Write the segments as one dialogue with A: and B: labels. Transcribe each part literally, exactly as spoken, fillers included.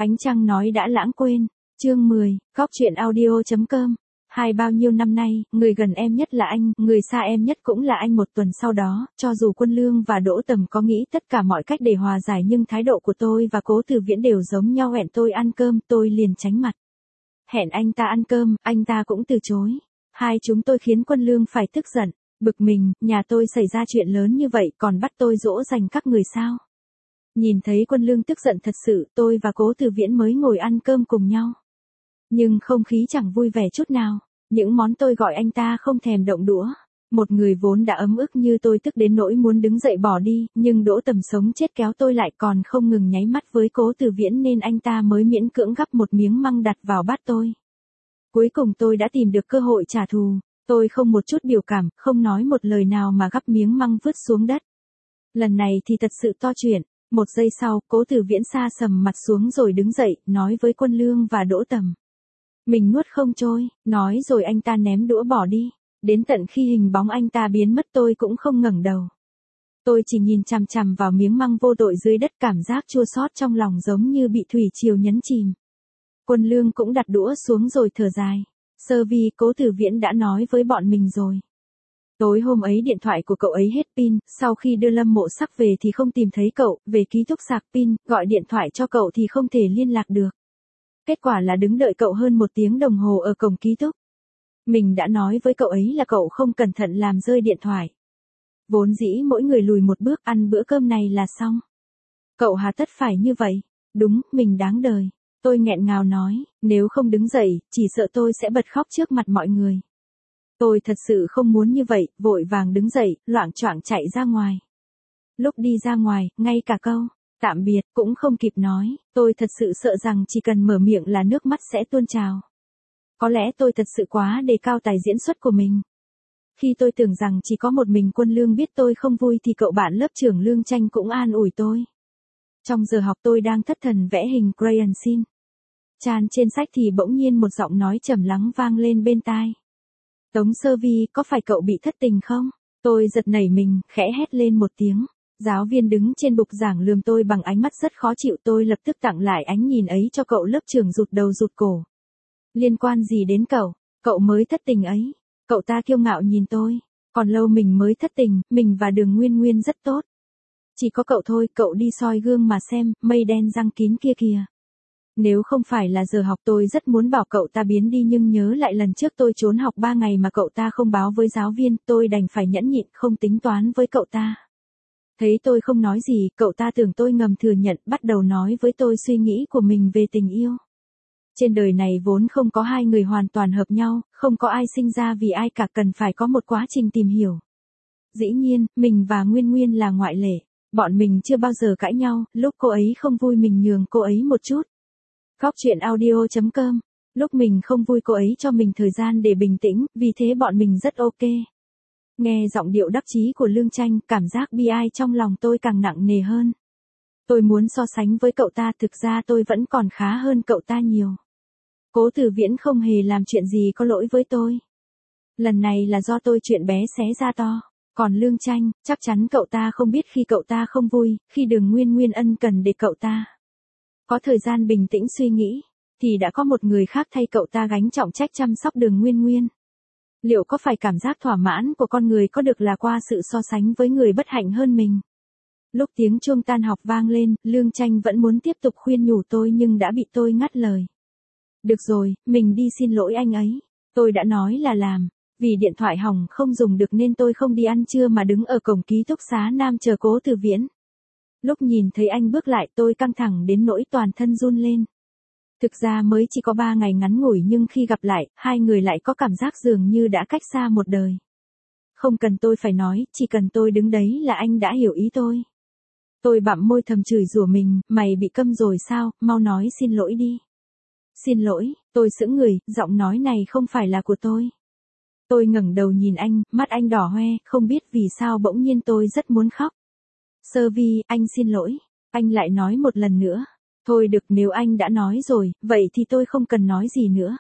A: Ánh trăng nói đã lãng quên. Chương mười, góc truyện audio chấm com. Hai bao nhiêu năm nay, người gần em nhất là anh, người xa em nhất cũng là anh. Một tuần sau đó, cho dù Quân Lương và Đỗ Tầm có nghĩ tất cả mọi cách để hòa giải nhưng thái độ của tôi và Cố Từ Viễn đều giống nhau. Hẹn tôi ăn cơm, tôi liền tránh mặt. Hẹn anh ta ăn cơm, anh ta cũng từ chối. Hai chúng tôi khiến Quân Lương phải tức giận, bực mình, nhà tôi xảy ra chuyện lớn như vậy còn bắt tôi dỗ dành các người sao? Nhìn thấy Quân Lương tức giận thật sự, tôi và Cố Từ Viễn mới ngồi ăn cơm cùng nhau. Nhưng không khí chẳng vui vẻ chút nào, những món tôi gọi anh ta không thèm động đũa. Một người vốn đã ấm ức như tôi tức đến nỗi muốn đứng dậy bỏ đi, nhưng Đỗ Tầm sống chết kéo tôi lại còn không ngừng nháy mắt với Cố Từ Viễn nên anh ta mới miễn cưỡng gắp một miếng măng đặt vào bát tôi. Cuối cùng tôi đã tìm được cơ hội trả thù, tôi không một chút biểu cảm, không nói một lời nào mà gắp miếng măng vứt xuống đất. Lần này thì thật sự to chuyện. Một giây sau, Cố Từ Viễn sa sầm mặt xuống rồi đứng dậy, nói với Quân Lương và Đỗ Tầm. Mình nuốt không trôi, nói rồi anh ta ném đũa bỏ đi. Đến tận khi hình bóng anh ta biến mất tôi cũng không ngẩng đầu. Tôi chỉ nhìn chằm chằm vào miếng măng vô tội dưới đất, cảm giác chua xót trong lòng giống như bị thủy triều nhấn chìm. Quân Lương cũng đặt đũa xuống rồi thở dài. Sơ Vi, Cố Từ Viễn đã nói với bọn mình rồi. Tối hôm ấy điện thoại của cậu ấy hết pin, sau khi đưa Lâm Mộ Sắc về thì không tìm thấy cậu, về ký túc sạc pin, gọi điện thoại cho cậu thì không thể liên lạc được. Kết quả là đứng đợi cậu hơn một tiếng đồng hồ ở cổng ký túc. Mình đã nói với cậu ấy là cậu không cẩn thận làm rơi điện thoại. Vốn dĩ mỗi người lùi một bước ăn bữa cơm này là xong. Cậu hà tất phải như vậy? Đúng, mình đáng đời. Tôi nghẹn ngào nói, nếu không đứng dậy, chỉ sợ tôi sẽ bật khóc trước mặt mọi người. Tôi thật sự không muốn như vậy, vội vàng đứng dậy, loạng choạng chạy ra ngoài. Lúc đi ra ngoài, ngay cả câu tạm biệt cũng không kịp nói, tôi thật sự sợ rằng chỉ cần mở miệng là nước mắt sẽ tuôn trào. Có lẽ tôi thật sự quá đề cao tài diễn xuất của mình. Khi tôi tưởng rằng chỉ có một mình Quân Lương biết tôi không vui thì cậu bạn lớp trưởng Lương Tranh cũng an ủi tôi. Trong giờ học tôi đang thất thần vẽ hình crayon xin. Chan trên sách thì bỗng nhiên một giọng nói trầm lắng vang lên bên tai. Tống Sơ Vi, có phải cậu bị thất tình không? Tôi giật nảy mình, khẽ hét lên một tiếng. Giáo viên đứng trên bục giảng lườm tôi bằng ánh mắt rất khó chịu, tôi lập tức tặng lại ánh nhìn ấy cho cậu lớp trưởng rụt đầu rụt cổ. Liên quan gì đến cậu? Cậu mới thất tình ấy. Cậu ta kiêu ngạo nhìn tôi. Còn lâu mình mới thất tình, mình và Đường Nguyên Nguyên rất tốt. Chỉ có cậu thôi, cậu đi soi gương mà xem, mây đen răng kín kia kìa. Nếu không phải là giờ học tôi rất muốn bảo cậu ta biến đi nhưng nhớ lại lần trước tôi trốn học ba ngày mà cậu ta không báo với giáo viên, tôi đành phải nhẫn nhịn không tính toán với cậu ta. Thấy tôi không nói gì, cậu ta tưởng tôi ngầm thừa nhận, bắt đầu nói với tôi suy nghĩ của mình về tình yêu. Trên đời này vốn không có hai người hoàn toàn hợp nhau, không có ai sinh ra vì ai cả, cần phải có một quá trình tìm hiểu. Dĩ nhiên, mình và Nguyên Nguyên là ngoại lệ. Bọn mình chưa bao giờ cãi nhau, lúc cô ấy không vui mình nhường cô ấy một chút. Góc truyện audio chấm com. Lúc mình không vui cô ấy cho mình thời gian để bình tĩnh, vì thế bọn mình rất ok. Nghe giọng điệu đắc chí của Lương Tranh, cảm giác bi ai trong lòng tôi càng nặng nề hơn. Tôi muốn so sánh với cậu ta, thực ra tôi vẫn còn khá hơn cậu ta nhiều. Cố Từ Viễn không hề làm chuyện gì có lỗi với tôi. Lần này là do tôi chuyện bé xé ra to. Còn Lương Tranh, chắc chắn cậu ta không biết khi cậu ta không vui, khi Đường Nguyên Nguyên ân cần để cậu ta có thời gian bình tĩnh suy nghĩ, thì đã có một người khác thay cậu ta gánh trọng trách chăm sóc Đường Nguyên Nguyên. Liệu có phải cảm giác thỏa mãn của con người có được là qua sự so sánh với người bất hạnh hơn mình? Lúc tiếng chuông tan học vang lên, Lương Tranh vẫn muốn tiếp tục khuyên nhủ tôi nhưng đã bị tôi ngắt lời. Được rồi, mình đi xin lỗi anh ấy. Tôi đã nói là làm. Vì điện thoại hỏng không dùng được nên tôi không đi ăn trưa mà đứng ở cổng ký túc xá Nam chờ Cố Từ Viễn. Lúc nhìn thấy anh bước lại tôi căng thẳng đến nỗi toàn thân run lên. Thực ra mới chỉ có ba ngày ngắn ngủi nhưng khi gặp lại, hai người lại có cảm giác dường như đã cách xa một đời. Không cần tôi phải nói, chỉ cần tôi đứng đấy là anh đã hiểu ý tôi. Tôi bặm môi thầm chửi rủa mình, mày bị câm rồi sao, mau nói xin lỗi đi. Xin lỗi, tôi sững người, giọng nói này không phải là của tôi. Tôi ngẩng đầu nhìn anh, mắt anh đỏ hoe, không biết vì sao bỗng nhiên tôi rất muốn khóc. Sơ Vi, anh xin lỗi. Anh lại nói một lần nữa. Thôi được, nếu anh đã nói rồi, vậy thì tôi không cần nói gì nữa.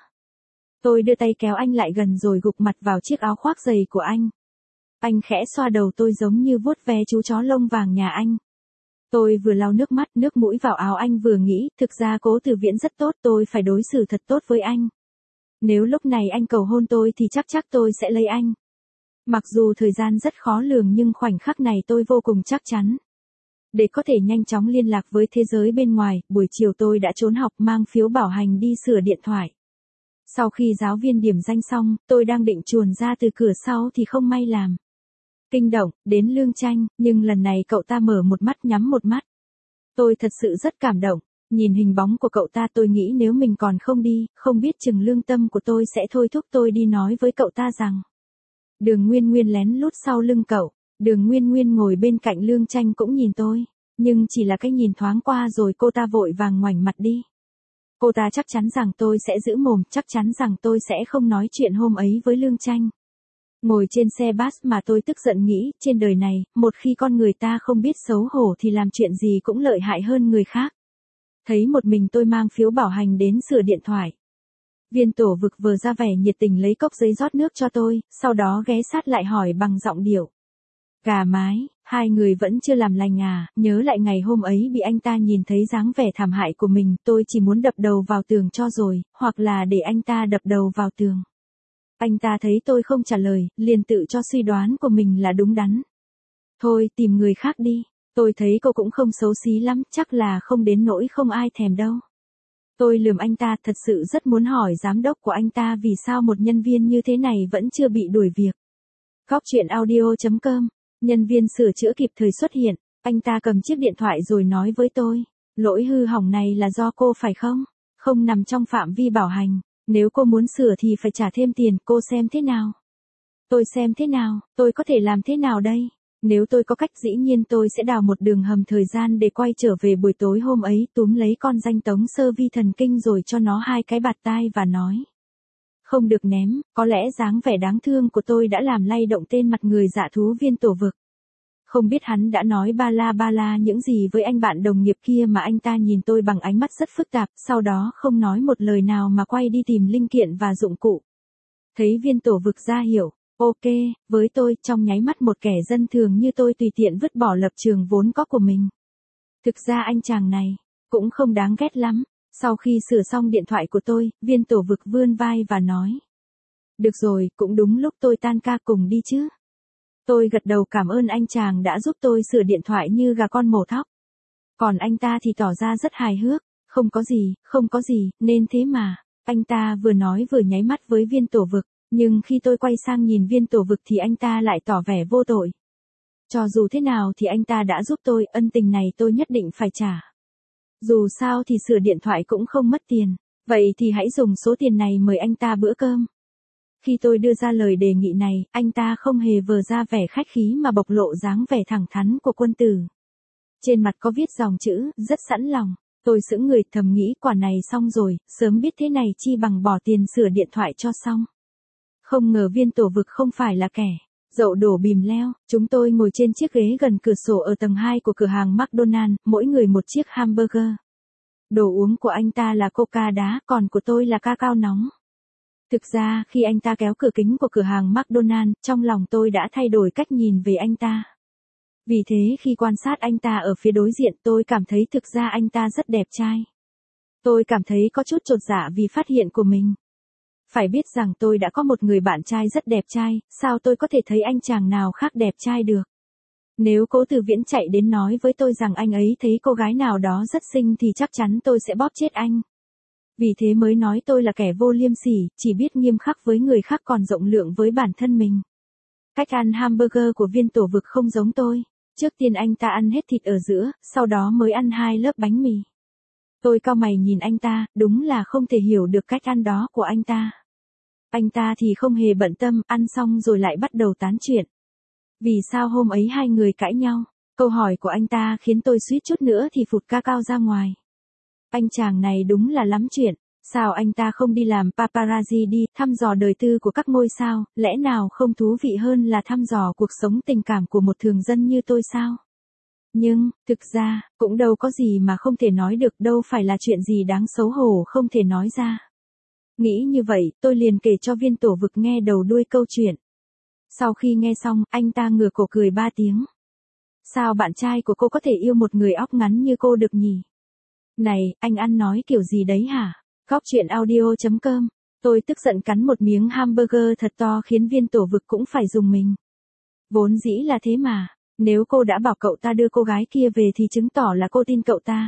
A: Tôi đưa tay kéo anh lại gần rồi gục mặt vào chiếc áo khoác dày của anh. Anh khẽ xoa đầu tôi giống như vuốt ve chú chó lông vàng nhà anh. Tôi vừa lau nước mắt, nước mũi vào áo anh vừa nghĩ, thực ra Cố Tử Viễn rất tốt, tôi phải đối xử thật tốt với anh. Nếu lúc này anh cầu hôn tôi thì chắc chắc tôi sẽ lấy anh. Mặc dù thời gian rất khó lường nhưng khoảnh khắc này tôi vô cùng chắc chắn. Để có thể nhanh chóng liên lạc với thế giới bên ngoài, buổi chiều tôi đã trốn học mang phiếu bảo hành đi sửa điện thoại. Sau khi giáo viên điểm danh xong, tôi đang định chuồn ra từ cửa sau thì không may làm kinh động, đến Lương Tranh, nhưng lần này cậu ta mở một mắt nhắm một mắt. Tôi thật sự rất cảm động, nhìn hình bóng của cậu ta tôi nghĩ nếu mình còn không đi, không biết chừng lương tâm của tôi sẽ thôi thúc tôi đi nói với cậu ta rằng. Đường Nguyên Nguyên lén lút sau lưng cậu, Đường Nguyên Nguyên ngồi bên cạnh Lương Tranh cũng nhìn tôi, nhưng chỉ là cái nhìn thoáng qua rồi cô ta vội vàng ngoảnh mặt đi. Cô ta chắc chắn rằng tôi sẽ giữ mồm, chắc chắn rằng tôi sẽ không nói chuyện hôm ấy với Lương Tranh. Ngồi trên xe bus mà tôi tức giận nghĩ, trên đời này, một khi con người ta không biết xấu hổ thì làm chuyện gì cũng lợi hại hơn người khác. Thấy một mình tôi mang phiếu bảo hành đến sửa điện thoại. Viên Tổ Vực vừa ra vẻ nhiệt tình lấy cốc giấy rót nước cho tôi, sau đó ghé sát lại hỏi bằng giọng điệu. Gà mái, hai người vẫn chưa làm lành à, nhớ lại ngày hôm ấy bị anh ta nhìn thấy dáng vẻ thảm hại của mình, tôi chỉ muốn đập đầu vào tường cho rồi, hoặc là để anh ta đập đầu vào tường. Anh ta thấy tôi không trả lời, liền tự cho suy đoán của mình là đúng đắn. Thôi tìm người khác đi, tôi thấy cô cũng không xấu xí lắm, chắc là không đến nỗi không ai thèm đâu. Tôi lườm anh ta, thật sự rất muốn hỏi giám đốc của anh ta vì sao một nhân viên như thế này vẫn chưa bị đuổi việc. Góc truyện audio chấm com, nhân viên sửa chữa kịp thời xuất hiện, anh ta cầm chiếc điện thoại rồi nói với tôi, lỗi hư hỏng này là do cô phải không? Không nằm trong phạm vi bảo hành, nếu cô muốn sửa thì phải trả thêm tiền, cô xem thế nào? Tôi xem thế nào, tôi có thể làm thế nào đây? Nếu tôi có cách dĩ nhiên tôi sẽ đào một đường hầm thời gian để quay trở về buổi tối hôm ấy, túm lấy con danh Tống Sơ Vi thần kinh rồi cho nó hai cái bạt tai và nói. Không được ném, có lẽ dáng vẻ đáng thương của tôi đã làm lay động tên mặt người dạ thú Viên Tổ Vực. Không biết hắn đã nói ba la ba la những gì với anh bạn đồng nghiệp kia mà anh ta nhìn tôi bằng ánh mắt rất phức tạp, sau đó không nói một lời nào mà quay đi tìm linh kiện và dụng cụ. Thấy Viên Tổ Vực ra hiểu. Ok, với tôi, trong nháy mắt một kẻ dân thường như tôi tùy tiện vứt bỏ lập trường vốn có của mình. Thực ra anh chàng này, cũng không đáng ghét lắm. Sau khi sửa xong điện thoại của tôi, Viên Tổ Vực vươn vai và nói. Được rồi, cũng đúng lúc tôi tan ca cùng đi chứ. Tôi gật đầu cảm ơn anh chàng đã giúp tôi sửa điện thoại như gà con mổ thóc. Còn anh ta thì tỏ ra rất hài hước, không có gì, không có gì, nên thế mà. Anh ta vừa nói vừa nháy mắt với Viên Tổ Vực. Nhưng khi tôi quay sang nhìn Viên Tổ Vực thì anh ta lại tỏ vẻ vô tội. Cho dù thế nào thì anh ta đã giúp tôi, ân tình này tôi nhất định phải trả. Dù sao thì sửa điện thoại cũng không mất tiền, vậy thì hãy dùng số tiền này mời anh ta bữa cơm. Khi tôi đưa ra lời đề nghị này, anh ta không hề vờ ra vẻ khách khí mà bộc lộ dáng vẻ thẳng thắn của quân tử. Trên mặt có viết dòng chữ, rất sẵn lòng. Tôi sững người thầm nghĩ quả này xong rồi, sớm biết thế này chi bằng bỏ tiền sửa điện thoại cho xong. Không ngờ Viên Tổ Vực không phải là kẻ dậu đổ bìm leo, chúng tôi ngồi trên chiếc ghế gần cửa sổ ở tầng hai của cửa hàng McDonald, mỗi người một chiếc hamburger. Đồ uống của anh ta là coca đá, còn của tôi là cacao nóng. Thực ra, khi anh ta kéo cửa kính của cửa hàng McDonald, trong lòng tôi đã thay đổi cách nhìn về anh ta. Vì thế khi quan sát anh ta ở phía đối diện tôi cảm thấy thực ra anh ta rất đẹp trai. Tôi cảm thấy có chút chột dạ vì phát hiện của mình. Phải biết rằng tôi đã có một người bạn trai rất đẹp trai, sao tôi có thể thấy anh chàng nào khác đẹp trai được. Nếu Cố Tử Viễn chạy đến nói với tôi rằng anh ấy thấy cô gái nào đó rất xinh thì chắc chắn tôi sẽ bóp chết anh. Vì thế mới nói tôi là kẻ vô liêm sỉ, chỉ biết nghiêm khắc với người khác còn rộng lượng với bản thân mình. Cách ăn hamburger của Viên Tổ Vực không giống tôi. Trước tiên anh ta ăn hết thịt ở giữa, sau đó mới ăn hai lớp bánh mì. Tôi cau mày nhìn anh ta, đúng là không thể hiểu được cách ăn đó của anh ta. Anh ta thì không hề bận tâm, ăn xong rồi lại bắt đầu tán chuyện. Vì sao hôm ấy hai người cãi nhau? Câu hỏi của anh ta khiến tôi suýt chút nữa thì phụt cacao ra ngoài. Anh chàng này đúng là lắm chuyện. Sao anh ta không đi làm paparazzi đi, thăm dò đời tư của các ngôi sao, lẽ nào không thú vị hơn là thăm dò cuộc sống tình cảm của một thường dân như tôi sao? Nhưng, thực ra, cũng đâu có gì mà không thể nói được, đâu phải là chuyện gì đáng xấu hổ không thể nói ra. Nghĩ như vậy, tôi liền kể cho Viên Tổ Vực nghe đầu đuôi câu chuyện. Sau khi nghe xong, anh ta ngửa cổ cười ba tiếng. Sao bạn trai của cô có thể yêu một người óc ngắn như cô được nhỉ? Này, anh ăn nói kiểu gì đấy hả? Góc chuyện audio chấm com. Tôi tức giận cắn một miếng hamburger thật to khiến viên tổ vực cũng phải dùng mình. Vốn dĩ là thế mà, nếu cô đã bảo cậu ta đưa cô gái kia về thì chứng tỏ là cô tin cậu ta.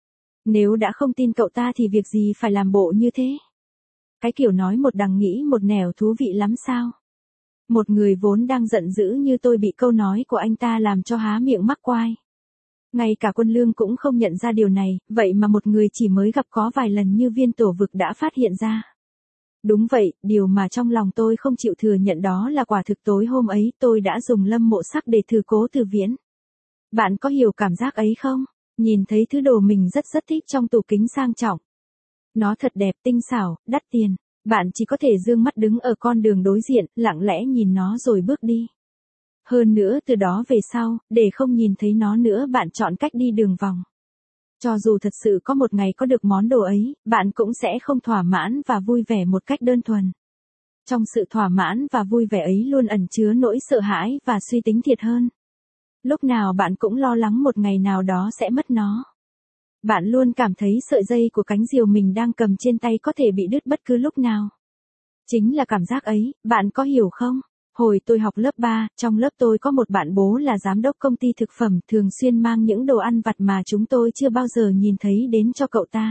A: Nếu đã không tin cậu ta thì việc gì phải làm bộ như thế? Cái kiểu nói một đằng nghĩ một nẻo thú vị lắm sao? Một người vốn đang giận dữ như tôi bị câu nói của anh ta làm cho há miệng mắc quai. Ngay cả Quân Lương cũng không nhận ra điều này, vậy mà một người chỉ mới gặp có vài lần như viên tổ vực đã phát hiện ra. Đúng vậy, điều mà trong lòng tôi không chịu thừa nhận đó là quả thực tối hôm ấy tôi đã dùng Lâm Mộ Sắc để thử Cố Từ Viễn. Bạn có hiểu cảm giác ấy không? Nhìn thấy thứ đồ mình rất rất thích trong tủ kính sang trọng. Nó thật đẹp, tinh xảo, đắt tiền. Bạn chỉ có thể dương mắt đứng ở con đường đối diện, lặng lẽ nhìn nó rồi bước đi. Hơn nữa từ đó về sau, để không nhìn thấy nó nữa bạn chọn cách đi đường vòng. Cho dù thật sự có một ngày có được món đồ ấy, bạn cũng sẽ không thỏa mãn và vui vẻ một cách đơn thuần. Trong sự thỏa mãn và vui vẻ ấy luôn ẩn chứa nỗi sợ hãi và suy tính thiệt hơn. Lúc nào bạn cũng lo lắng một ngày nào đó sẽ mất nó. Bạn luôn cảm thấy sợi dây của cánh diều mình đang cầm trên tay có thể bị đứt bất cứ lúc nào. Chính là cảm giác ấy, bạn có hiểu không? Hồi tôi học lớp ba, trong lớp tôi có một bạn bố là giám đốc công ty thực phẩm, thường xuyên mang những đồ ăn vặt mà chúng tôi chưa bao giờ nhìn thấy đến cho cậu ta.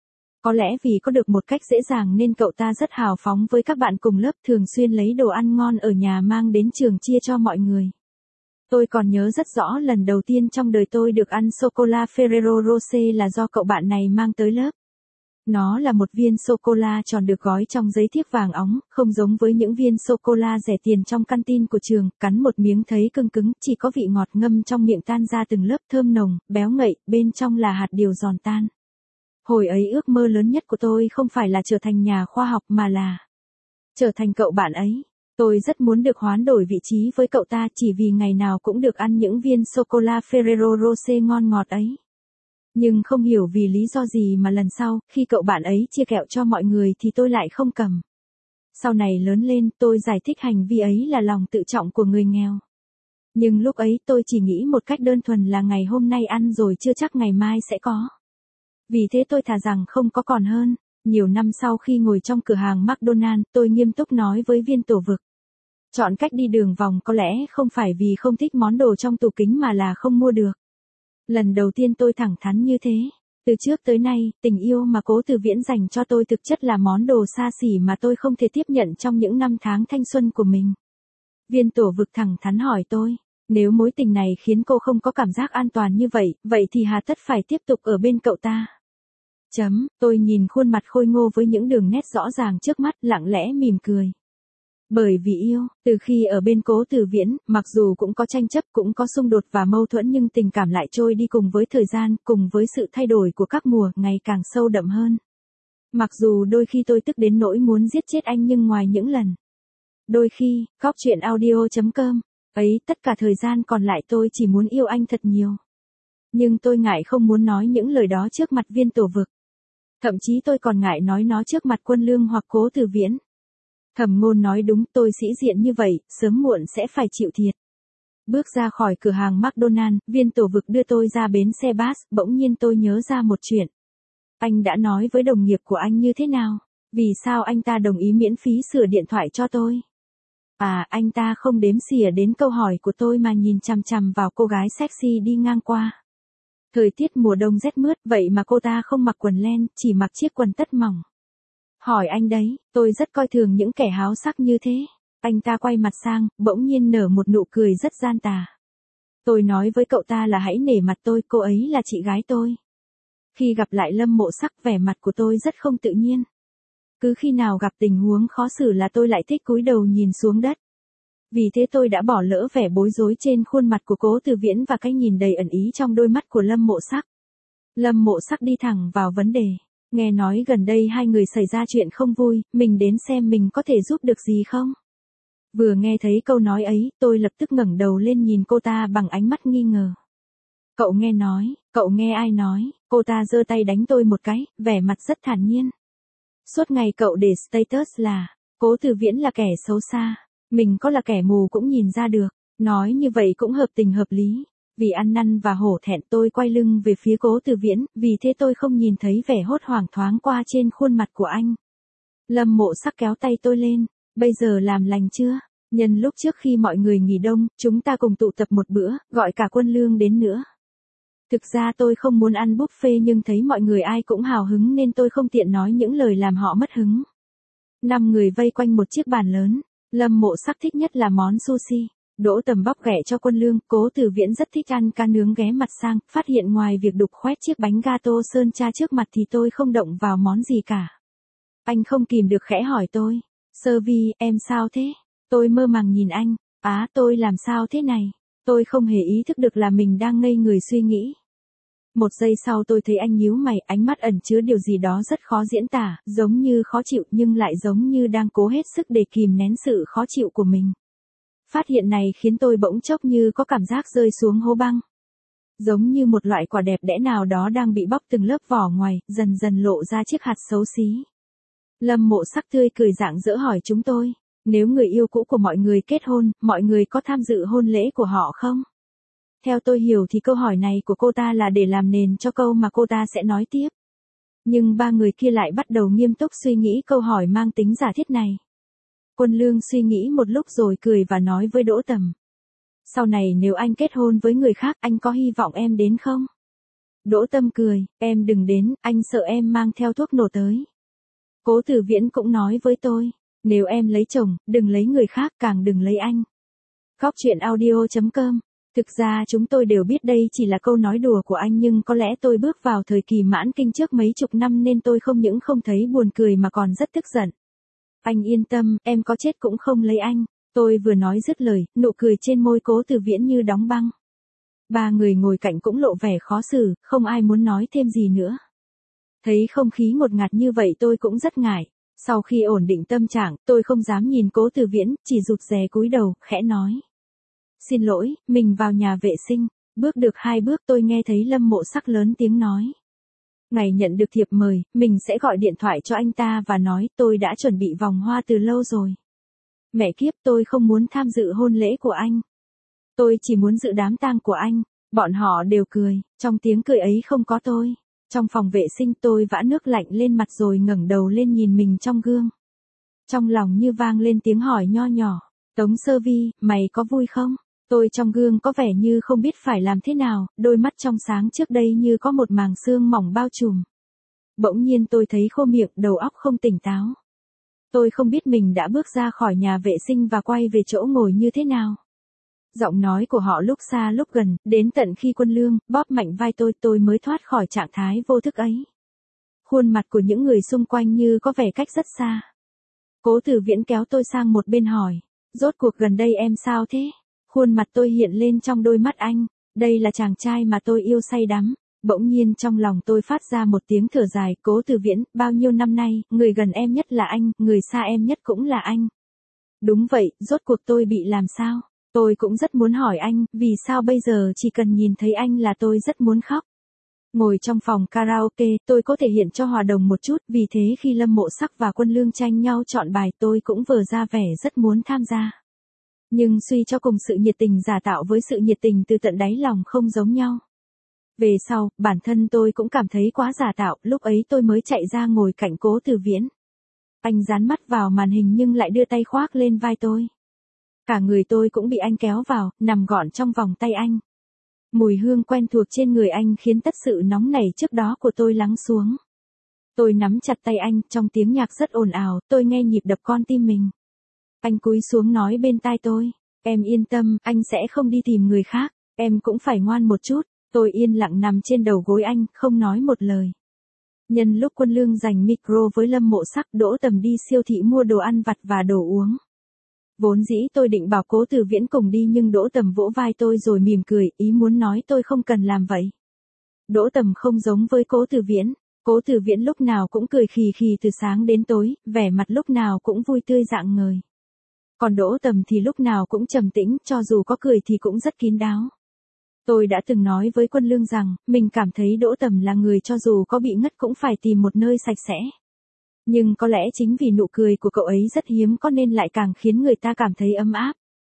A: Có lẽ vì có được một cách dễ dàng nên cậu ta rất hào phóng với các bạn cùng lớp, thường xuyên lấy đồ ăn ngon ở nhà mang đến trường chia cho mọi người. Tôi còn nhớ rất rõ lần đầu tiên trong đời tôi được ăn sô-cô-la Ferrero Rocher là do cậu bạn này mang tới lớp. Nó là một viên sô-cô-la tròn được gói trong giấy thiếc vàng óng, không giống với những viên sô-cô-la rẻ tiền trong canteen của trường, cắn một miếng thấy cưng cứng, chỉ có vị ngọt ngâm trong miệng tan ra từng lớp, thơm nồng, béo ngậy, bên trong là hạt điều giòn tan. Hồi ấy ước mơ lớn nhất của tôi không phải là trở thành nhà khoa học mà là trở thành cậu bạn ấy. Tôi rất muốn được hoán đổi vị trí với cậu ta chỉ vì ngày nào cũng được ăn những viên sô-cô-la Ferrero Rocher ngon ngọt ấy. Nhưng không hiểu vì lý do gì mà lần sau, khi cậu bạn ấy chia kẹo cho mọi người thì tôi lại không cầm. Sau này lớn lên, tôi giải thích hành vi ấy là lòng tự trọng của người nghèo. Nhưng lúc ấy tôi chỉ nghĩ một cách đơn thuần là ngày hôm nay ăn rồi chưa chắc ngày mai sẽ có. Vì thế tôi thà rằng không có còn hơn. Nhiều năm sau khi ngồi trong cửa hàng McDonald's, tôi nghiêm túc nói với viên tổ vực. Chọn cách đi đường vòng có lẽ không phải vì không thích món đồ trong tủ kính mà là không mua được. Lần đầu tiên tôi thẳng thắn như thế. Từ trước tới nay, tình yêu mà Cố Từ Viễn dành cho tôi thực chất là món đồ xa xỉ mà tôi không thể tiếp nhận trong những năm tháng thanh xuân của mình. Viên tổ vực thẳng thắn hỏi tôi, nếu mối tình này khiến cô không có cảm giác an toàn như vậy, vậy thì hà tất phải tiếp tục ở bên cậu ta? Chấm, tôi nhìn khuôn mặt khôi ngô với những đường nét rõ ràng trước mắt, lặng lẽ mỉm cười. Bởi vì yêu, từ khi ở bên Cố Từ Viễn, mặc dù cũng có tranh chấp, cũng có xung đột và mâu thuẫn nhưng tình cảm lại trôi đi cùng với thời gian, cùng với sự thay đổi của các mùa, ngày càng sâu đậm hơn. Mặc dù đôi khi tôi tức đến nỗi muốn giết chết anh nhưng ngoài những lần. Đôi khi, góc chuyện audio chấm com, ấy tất cả thời gian còn lại tôi chỉ muốn yêu anh thật nhiều. Nhưng tôi ngại không muốn nói những lời đó trước mặt viên tổ vực. Thậm chí tôi còn ngại nói nó trước mặt Quân Lương hoặc Cố Từ Viễn. Thẩm Ngôn nói đúng, tôi sĩ diện như vậy, sớm muộn sẽ phải chịu thiệt. Bước ra khỏi cửa hàng McDonald's, viên tổ vực đưa tôi ra bến xe bus, bỗng nhiên tôi nhớ ra một chuyện. Anh đã nói với đồng nghiệp của anh như thế nào? Vì sao anh ta đồng ý miễn phí sửa điện thoại cho tôi? À, anh ta không đếm xỉa đến câu hỏi của tôi mà nhìn chằm chằm vào cô gái sexy đi ngang qua. Thời tiết mùa đông rét mướt, vậy mà cô ta không mặc quần len, chỉ mặc chiếc quần tất mỏng. Hỏi anh đấy, tôi rất coi thường những kẻ háo sắc như thế. Anh ta quay mặt sang, bỗng nhiên nở một nụ cười rất gian tà. Tôi nói với cậu ta là hãy nể mặt tôi, cô ấy là chị gái tôi. Khi gặp lại Lâm Mộ Sắc, vẻ mặt của tôi rất không tự nhiên. Cứ khi nào gặp tình huống khó xử là tôi lại thích cúi đầu nhìn xuống đất. Vì thế tôi đã bỏ lỡ vẻ bối rối trên khuôn mặt của Cố Từ Viễn và cái nhìn đầy ẩn ý trong đôi mắt của Lâm Mộ Sắc. Lâm Mộ Sắc đi thẳng vào vấn đề. Nghe nói gần đây hai người xảy ra chuyện không vui, mình đến xem mình có thể giúp được gì không? Vừa nghe thấy câu nói ấy, tôi lập tức ngẩng đầu lên nhìn cô ta bằng ánh mắt nghi ngờ. Cậu nghe nói, cậu nghe ai nói? Cô ta giơ tay đánh tôi một cái, vẻ mặt rất thản nhiên. Suốt ngày cậu để status là, Cố Từ Viễn là kẻ xấu xa, mình có là kẻ mù cũng nhìn ra được. Nói như vậy cũng hợp tình hợp lý. Vì ăn năn và hổ thẹn tôi quay lưng về phía Cố Từ Viễn, vì thế tôi không nhìn thấy vẻ hốt hoảng thoáng qua trên khuôn mặt của anh. Lâm Mộ Sắc kéo tay tôi lên, bây giờ làm lành chưa? Nhân lúc trước khi mọi người nghỉ đông, chúng ta cùng tụ tập một bữa, gọi cả Quân Lương đến nữa. Thực ra tôi không muốn ăn buffet nhưng thấy mọi người ai cũng hào hứng nên tôi không tiện nói những lời làm họ mất hứng. Năm người vây quanh một chiếc bàn lớn, Lâm Mộ Sắc thích nhất là món sushi. Đỗ Tầm bóc ghẻ cho Quân Lương, Cố Từ Viễn rất thích ăn cá nướng ghé mặt sang, phát hiện ngoài việc đục khoét chiếc bánh gato sơn tra trước mặt thì tôi không động vào món gì cả. Anh không kìm được khẽ hỏi tôi, Sơ Vi, em sao thế? Tôi mơ màng nhìn anh, á tôi làm sao thế này? Tôi không hề ý thức được là mình đang ngây người suy nghĩ. Một giây sau tôi thấy anh nhíu mày, ánh mắt ẩn chứa điều gì đó rất khó diễn tả, giống như khó chịu nhưng lại giống như đang cố hết sức để kìm nén sự khó chịu của mình. Phát hiện này khiến tôi bỗng chốc như có cảm giác rơi xuống hố băng. Giống như một loại quả đẹp đẽ nào đó đang bị bóc từng lớp vỏ ngoài, dần dần lộ ra chiếc hạt xấu xí. Lâm Mộ Sắc tươi cười rạng rỡ hỏi chúng tôi, nếu người yêu cũ của mọi người kết hôn, mọi người có tham dự hôn lễ của họ không? Theo tôi hiểu thì câu hỏi này của cô ta là để làm nền cho câu mà cô ta sẽ nói tiếp. Nhưng ba người kia lại bắt đầu nghiêm túc suy nghĩ câu hỏi mang tính giả thiết này. Quân Lương suy nghĩ một lúc rồi cười và nói với Đỗ Tầm. Sau này nếu anh kết hôn với người khác, anh có hy vọng em đến không? Đỗ Tâm cười, em đừng đến, anh sợ em mang theo thuốc nổ tới. Cố Từ Viễn cũng nói với tôi, nếu em lấy chồng, đừng lấy người khác, càng đừng lấy anh. Góc truyện audio chấm com. Thực ra chúng tôi đều biết đây chỉ là câu nói đùa của anh nhưng có lẽ tôi bước vào thời kỳ mãn kinh trước mấy chục năm nên tôi không những không thấy buồn cười mà còn rất tức giận. Anh yên tâm, em có chết cũng không lấy anh. Tôi vừa nói dứt lời, nụ cười trên môi Cố Từ Viễn như đóng băng. Ba người ngồi cạnh cũng lộ vẻ khó xử, không ai muốn nói thêm gì nữa. Thấy không khí ngột ngạt như vậy tôi cũng rất ngại. Sau khi ổn định tâm trạng, tôi không dám nhìn Cố Từ Viễn, chỉ rụt rè cúi đầu, khẽ nói. Xin lỗi, mình vào nhà vệ sinh. Bước được hai bước tôi nghe thấy Lâm Mộ Sắc lớn tiếng nói. Ngày nhận được thiệp mời, mình sẽ gọi điện thoại cho anh ta và nói tôi đã chuẩn bị vòng hoa từ lâu rồi. Mẹ kiếp, tôi không muốn tham dự hôn lễ của anh. Tôi chỉ muốn dự đám tang của anh. Bọn họ đều cười, trong tiếng cười ấy không có tôi. Trong phòng vệ sinh tôi vã nước lạnh lên mặt rồi ngẩng đầu lên nhìn mình trong gương. Trong lòng như vang lên tiếng hỏi nho nhỏ. Tống Sơ Vi, mày có vui không? Tôi trong gương có vẻ như không biết phải làm thế nào, đôi mắt trong sáng trước đây như có một màng sương mỏng bao trùm. Bỗng nhiên tôi thấy khô miệng, đầu óc không tỉnh táo. Tôi không biết mình đã bước ra khỏi nhà vệ sinh và quay về chỗ ngồi như thế nào. Giọng nói của họ lúc xa lúc gần, đến tận khi Quân Lương bóp mạnh vai tôi tôi mới thoát khỏi trạng thái vô thức ấy. Khuôn mặt của những người xung quanh như có vẻ cách rất xa. Cố Từ Viễn kéo tôi sang một bên hỏi, rốt cuộc gần đây em sao thế? Khuôn mặt tôi hiện lên trong đôi mắt anh, đây là chàng trai mà tôi yêu say đắm. Bỗng nhiên trong lòng tôi phát ra một tiếng thở dài, Cố Từ Viễn, bao nhiêu năm nay, người gần em nhất là anh, người xa em nhất cũng là anh. Đúng vậy, rốt cuộc tôi bị làm sao? Tôi cũng rất muốn hỏi anh, vì sao bây giờ chỉ cần nhìn thấy anh là tôi rất muốn khóc. Ngồi trong phòng karaoke, tôi có thể hiện cho hòa đồng một chút, vì thế khi Lâm Mộ Sắc và Quân Lương tranh nhau chọn bài tôi cũng vờ ra vẻ rất muốn tham gia. Nhưng suy cho cùng sự nhiệt tình giả tạo với sự nhiệt tình từ tận đáy lòng không giống nhau. Về sau, bản thân tôi cũng cảm thấy quá giả tạo, lúc ấy tôi mới chạy ra ngồi cạnh Cố Từ Viễn. Anh dán mắt vào màn hình nhưng lại đưa tay khoác lên vai tôi. Cả người tôi cũng bị anh kéo vào, nằm gọn trong vòng tay anh. Mùi hương quen thuộc trên người anh khiến tất sự nóng nảy trước đó của tôi lắng xuống. Tôi nắm chặt tay anh, trong tiếng nhạc rất ồn ào, tôi nghe nhịp đập con tim mình. Anh cúi xuống nói bên tai tôi, em yên tâm, anh sẽ không đi tìm người khác, em cũng phải ngoan một chút. Tôi yên lặng nằm trên đầu gối anh, không nói một lời. Nhân lúc Quân Lương giành micro với Lâm Mộ Sắc, Đỗ Tầm đi siêu thị mua đồ ăn vặt và đồ uống. Vốn dĩ tôi định bảo Cố Từ Viễn cùng đi nhưng Đỗ Tầm vỗ vai tôi rồi mỉm cười, ý muốn nói tôi không cần làm vậy. Đỗ Tầm không giống với Cố Từ Viễn. Cố Từ Viễn lúc nào cũng cười khì khì từ sáng đến tối, vẻ mặt lúc nào cũng vui tươi rạng ngời. Còn Đỗ Tầm thì lúc nào cũng trầm tĩnh, cho dù có cười thì cũng rất kín đáo. Tôi đã từng nói với Quân Lương rằng, mình cảm thấy Đỗ Tầm là người cho dù có bị ngất cũng phải tìm một nơi sạch sẽ. Nhưng có lẽ chính vì nụ cười của cậu ấy rất hiếm có nên lại càng khiến người ta cảm thấy ấm áp.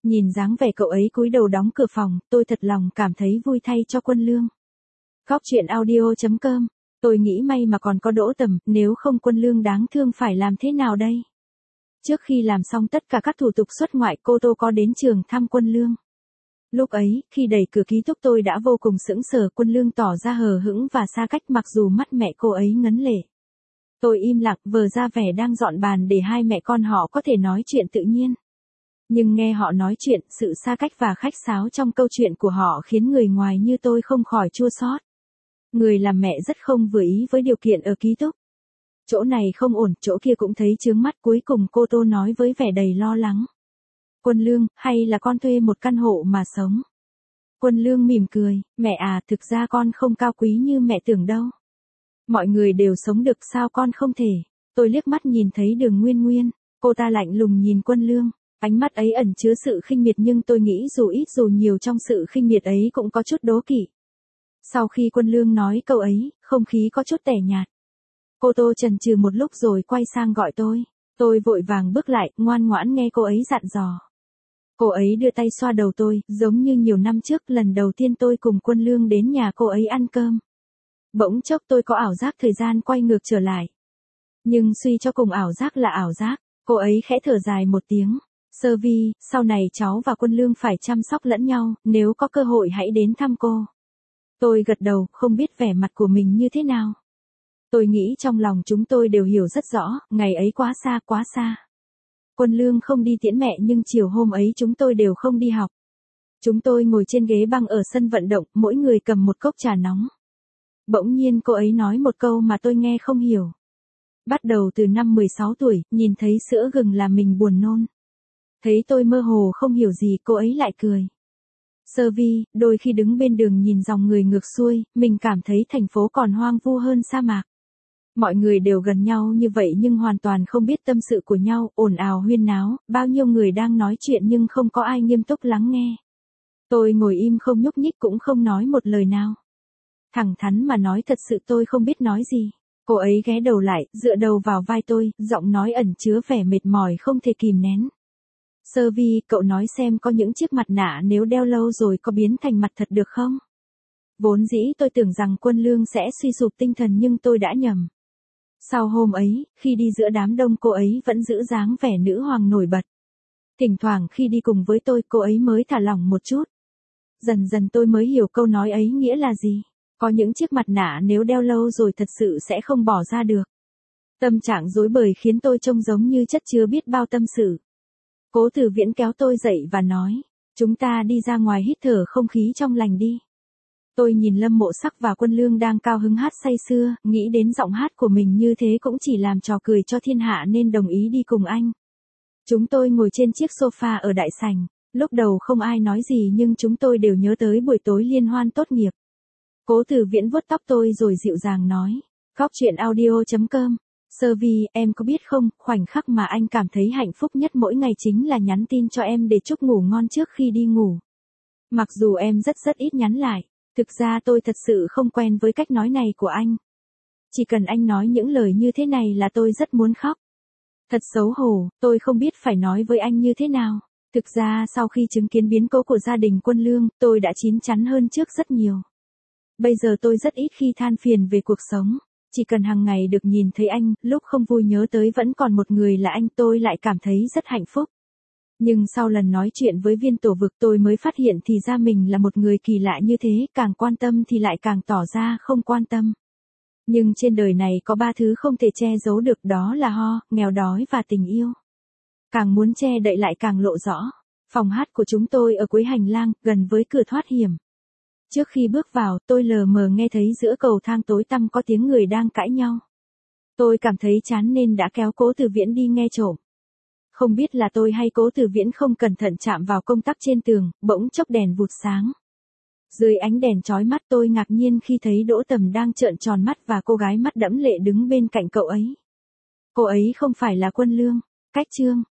A: Nhìn dáng vẻ cậu ấy cúi đầu đóng cửa phòng, tôi thật lòng cảm thấy vui thay cho Quân Lương. Góc chuyện audio chấm com. Tôi nghĩ may mà còn có Đỗ Tầm, nếu không Quân Lương đáng thương phải làm thế nào đây? Trước khi làm xong tất cả các thủ tục xuất ngoại, cô Tô có đến trường thăm Quân Lương. Lúc ấy, khi đẩy cửa ký túc tôi đã vô cùng sững sờ, Quân Lương tỏ ra hờ hững và xa cách mặc dù mắt mẹ cô ấy ngấn lệ. Tôi im lặng, vờ ra vẻ đang dọn bàn để hai mẹ con họ có thể nói chuyện tự nhiên. Nhưng nghe họ nói chuyện, sự xa cách và khách sáo trong câu chuyện của họ khiến người ngoài như tôi không khỏi chua xót. Người làm mẹ rất không vừa ý với điều kiện ở ký túc. Chỗ này không ổn, chỗ kia cũng thấy chướng mắt, cuối cùng cô Tô nói với vẻ đầy lo lắng. Quân Lương, hay là con thuê một căn hộ mà sống? Quân Lương mỉm cười, mẹ à, thực ra con không cao quý như mẹ tưởng đâu. Mọi người đều sống được sao con không thể? Tôi liếc mắt nhìn thấy Đường Nguyên Nguyên, cô ta lạnh lùng nhìn Quân Lương, ánh mắt ấy ẩn chứa sự khinh miệt nhưng tôi nghĩ dù ít dù nhiều trong sự khinh miệt ấy cũng có chút đố kỵ. Sau khi Quân Lương nói câu ấy, không khí có chút tẻ nhạt. Cô Tô chần chừ một lúc rồi quay sang gọi tôi. Tôi vội vàng bước lại, ngoan ngoãn nghe cô ấy dặn dò. Cô ấy đưa tay xoa đầu tôi, giống như nhiều năm trước lần đầu tiên tôi cùng Quân Lương đến nhà cô ấy ăn cơm. Bỗng chốc tôi có ảo giác thời gian quay ngược trở lại. Nhưng suy cho cùng ảo giác là ảo giác, cô ấy khẽ thở dài một tiếng. Sơ Vi, sau này cháu và Quân Lương phải chăm sóc lẫn nhau, nếu có cơ hội hãy đến thăm cô. Tôi gật đầu, không biết vẻ mặt của mình như thế nào. Tôi nghĩ trong lòng chúng tôi đều hiểu rất rõ, ngày ấy quá xa quá xa. Quân Lương không đi tiễn mẹ nhưng chiều hôm ấy chúng tôi đều không đi học. Chúng tôi ngồi trên ghế băng ở sân vận động, mỗi người cầm một cốc trà nóng. Bỗng nhiên cô ấy nói một câu mà tôi nghe không hiểu. Bắt đầu từ năm mười sáu tuổi, nhìn thấy sữa gừng là mình buồn nôn. Thấy tôi mơ hồ không hiểu gì, cô ấy lại cười. Sơ Vi, đôi khi đứng bên đường nhìn dòng người ngược xuôi, mình cảm thấy thành phố còn hoang vu hơn sa mạc. Mọi người đều gần nhau như vậy nhưng hoàn toàn không biết tâm sự của nhau, ồn ào huyên náo, bao nhiêu người đang nói chuyện nhưng không có ai nghiêm túc lắng nghe. Tôi ngồi im không nhúc nhích cũng không nói một lời nào. Thẳng thắn mà nói thật sự tôi không biết nói gì. Cô ấy ghé đầu lại, dựa đầu vào vai tôi, giọng nói ẩn chứa vẻ mệt mỏi không thể kìm nén. Sơ Vi, cậu nói xem có những chiếc mặt nạ nếu đeo lâu rồi có biến thành mặt thật được không? Vốn dĩ tôi tưởng rằng Quân Lương sẽ suy sụp tinh thần nhưng tôi đã nhầm. Sau hôm ấy, khi đi giữa đám đông cô ấy vẫn giữ dáng vẻ nữ hoàng nổi bật. Thỉnh thoảng khi đi cùng với tôi cô ấy mới thả lỏng một chút. Dần dần tôi mới hiểu câu nói ấy nghĩa là gì. Có những chiếc mặt nạ nếu đeo lâu rồi thật sự sẽ không bỏ ra được. Tâm trạng rối bời khiến tôi trông giống như chất chứa biết bao tâm sự. Cố Tử Viễn kéo tôi dậy và nói, chúng ta đi ra ngoài hít thở không khí trong lành đi. Tôi nhìn Lâm Mộ Sắc và Quân Lương đang cao hứng hát say sưa, nghĩ đến giọng hát của mình như thế cũng chỉ làm trò cười cho thiên hạ nên đồng ý đi cùng anh. Chúng tôi ngồi trên chiếc sofa ở đại sảnh, lúc đầu không ai nói gì nhưng chúng tôi đều nhớ tới buổi tối liên hoan tốt nghiệp. Cố Tử Viễn vuốt tóc tôi rồi dịu dàng nói, góc chuyện audio chấm com. Sơ Vi, em có biết không, khoảnh khắc mà anh cảm thấy hạnh phúc nhất mỗi ngày chính là nhắn tin cho em để chúc ngủ ngon trước khi đi ngủ. Mặc dù em rất rất ít nhắn lại, thực ra tôi thật sự không quen với cách nói này của anh. Chỉ cần anh nói những lời như thế này là tôi rất muốn khóc. Thật xấu hổ, tôi không biết phải nói với anh như thế nào. Thực ra sau khi chứng kiến biến cố của gia đình Quân Lương, tôi đã chín chắn hơn trước rất nhiều. Bây giờ tôi rất ít khi than phiền về cuộc sống. Chỉ cần hàng ngày được nhìn thấy anh, lúc không vui nhớ tới vẫn còn một người là anh, tôi lại cảm thấy rất hạnh phúc. Nhưng sau lần nói chuyện với Viên Tổ Vực tôi mới phát hiện thì ra mình là một người kỳ lạ như thế, càng quan tâm thì lại càng tỏ ra không quan tâm. Nhưng trên đời này có ba thứ không thể che giấu được, đó là ho, nghèo đói và tình yêu. Càng muốn che đậy lại càng lộ rõ. Phòng hát của chúng tôi ở cuối hành lang, gần với cửa thoát hiểm. Trước khi bước vào, tôi lờ mờ nghe thấy giữa cầu thang tối tăm có tiếng người đang cãi nhau. Tôi cảm thấy chán nên đã kéo Cố Tử Viễn đi nghe trộm. Không biết là tôi hay Cố Tử Viễn không cẩn thận chạm vào công tắc trên tường, bỗng chốc đèn vụt sáng. Dưới ánh đèn chói mắt tôi ngạc nhiên khi thấy Đỗ Tầm đang trợn tròn mắt và cô gái mắt đẫm lệ đứng bên cạnh cậu ấy. Cô ấy không phải là Quân Lương. Cách chương